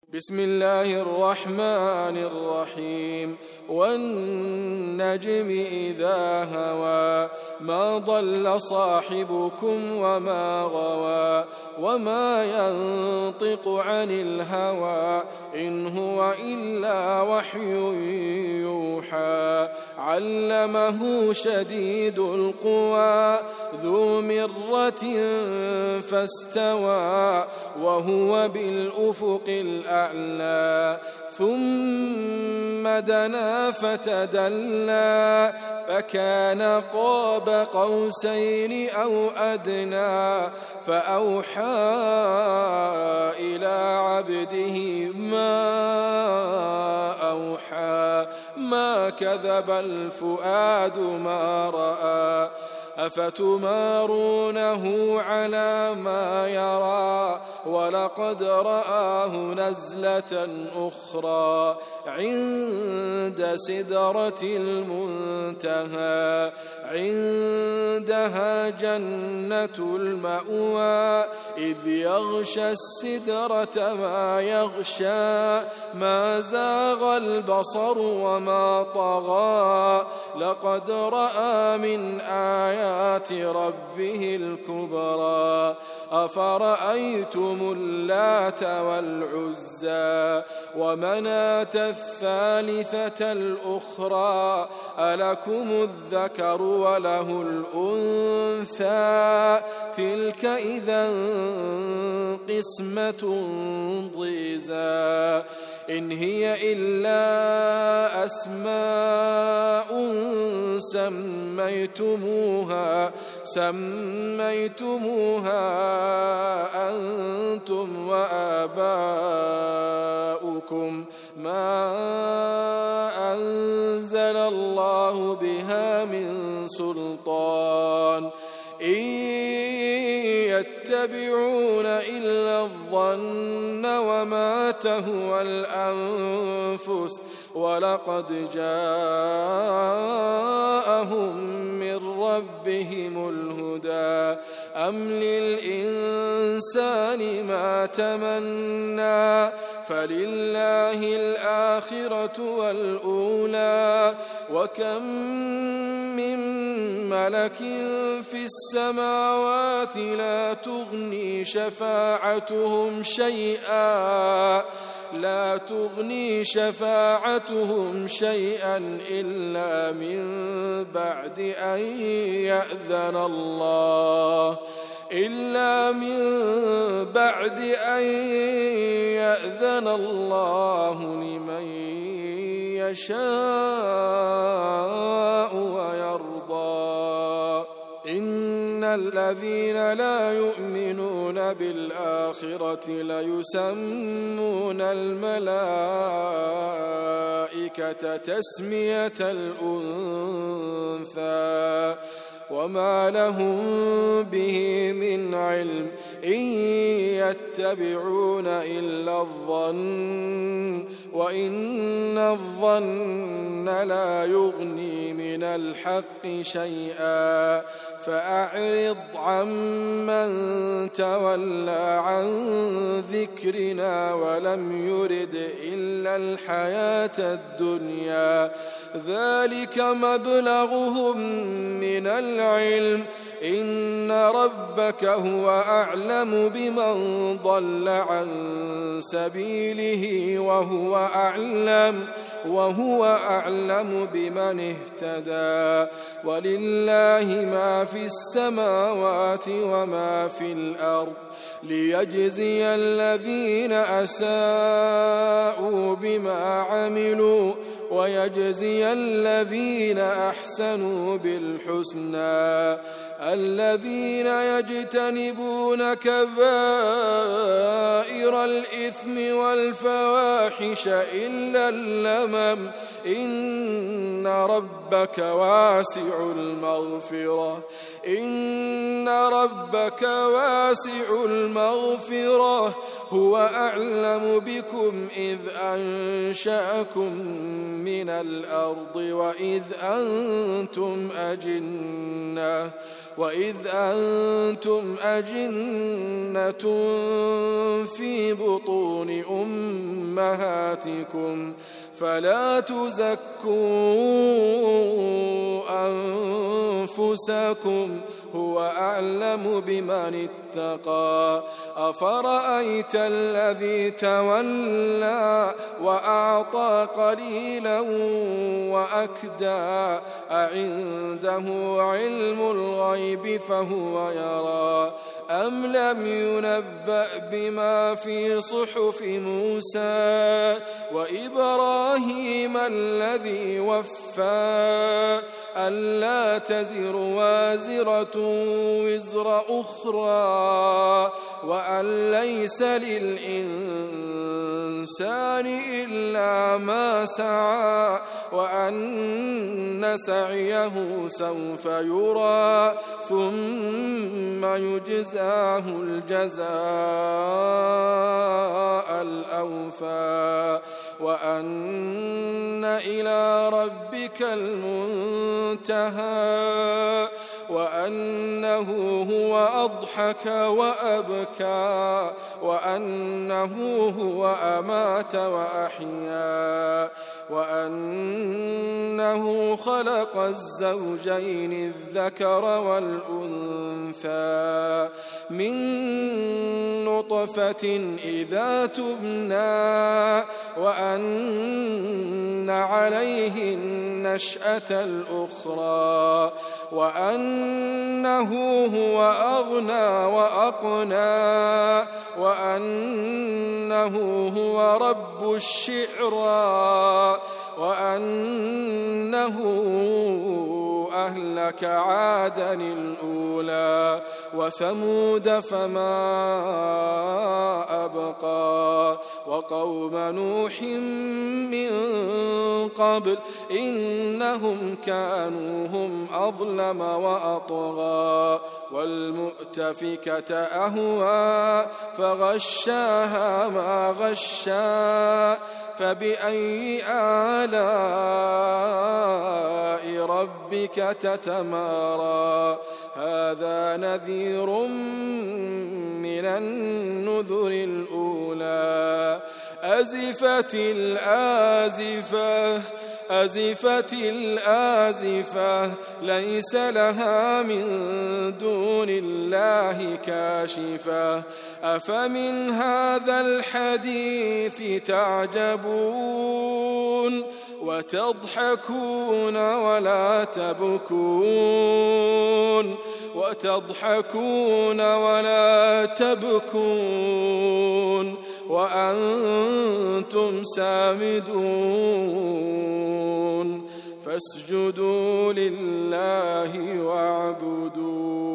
بسم الله الرحمن الرحيم والنجم إذا هوى ما ضل صاحبكم وما غوى وما ينطق عن الهوى إن هو إلا وحي يوحى علمه شديد القوى ذو مرة فاستوى وهو بالأفق الأعلى ثم دنا فتدلى فكان قاب قوسين أو أدنى فأوحى إلى عبده ما أوحى ما كذب الفؤاد ما رأى أفتمارونه على ما يرى ولقد رآه نزلة أخرى عند سدرة المنتهى عندها جنة المأوى إذ يغشى السدرة ما يغشى ما زاغ البصر وما طغى لقد رأى من آيات ربه الكبرى أفرأيتم اللات والعزى ومناة الثالثة الأخرى ألكم الذكر وله الأنثى تلك إذا قسمة ضيزى إن هي إلا أسماء سميتموها أنتم وآباؤكم ما أنزل الله بها من سلطان إن يتبعون إلا الظن وما تهوى الأنفس ولقد جاءهم من ربهم الهدى أم للإنسان ما تمنى فلله الآخرة والأولى وكم من ملك في السماوات لا تغني شفاعتهم شيئا إلا من بعد أن يأذن الله لمن يشاء ويرضى إن الذين لا يؤمنون بالآخرة ليسمون الملائكة تسمية الأنثى وما لهم به من علم إن يتبعون إلا الظن وإن الظن لا يغني من الحق شيئا فأعرض عمن تولى عن ذكرنا ولم يرد إلا الحياة الدنيا ذلك مبلغهم من العلم إن ربك هو أعلم بمن ضل عن سبيله وهو أعلم بمن اهتدى ولله ما في السماوات وما في الأرض ليجزي الذين أساءوا بما عملوا ويجزي الذين أحسنوا بالحسنى الذين يجتنبون كبائر الإثم والفواحش إلا اللمم إن ربك واسع المغفرة هو أعلم بكم إذ أنشأكم من الأرض وإذ أنتم أجنة في بطون أمهاتكم فلا تزكوا أنفسكم هو أعلم بمن اتقى أفرأيت الذي تولى وأعطى قليلا وأكدى أعنده علم الغيب فهو يرى أم لم ينبأ بما في صحف موسى وإبراهيم الذي وفى ألا تزر وازرة وزر أخرى وأن ليس للإنسان إلا ما سعى وأن سعيه سوف يرى ثم يجزاه الجزاء الأوفى وأن إلى ربك المنتهى وأنه هو أضحك وأبكى وأنه هو أمات وأحيا وأنه خلق الزوجين الذكر والأنثى من نطفة إذا تمنى وأن عليه النشأة الأخرى وأنه هو أغنى وأقنى وأنه هو رب الشعرى وأنه أهلك عادا الأولى وثمود فما أبقى وقوم نوح من قبل إنهم كانوا هم أظلم وأطغى والمؤتفكة أهوى فغشاها ما غشا فبأي آلاء ربك تتمارى هذا نذير من النذر الأولى أزفت الآزفة ليس لها من دون الله كاشفة أفمن هذا الحديث تعجبون وتضحكون ولا تبكون وأنتم سامدون فاسجدوا لله واعبدوا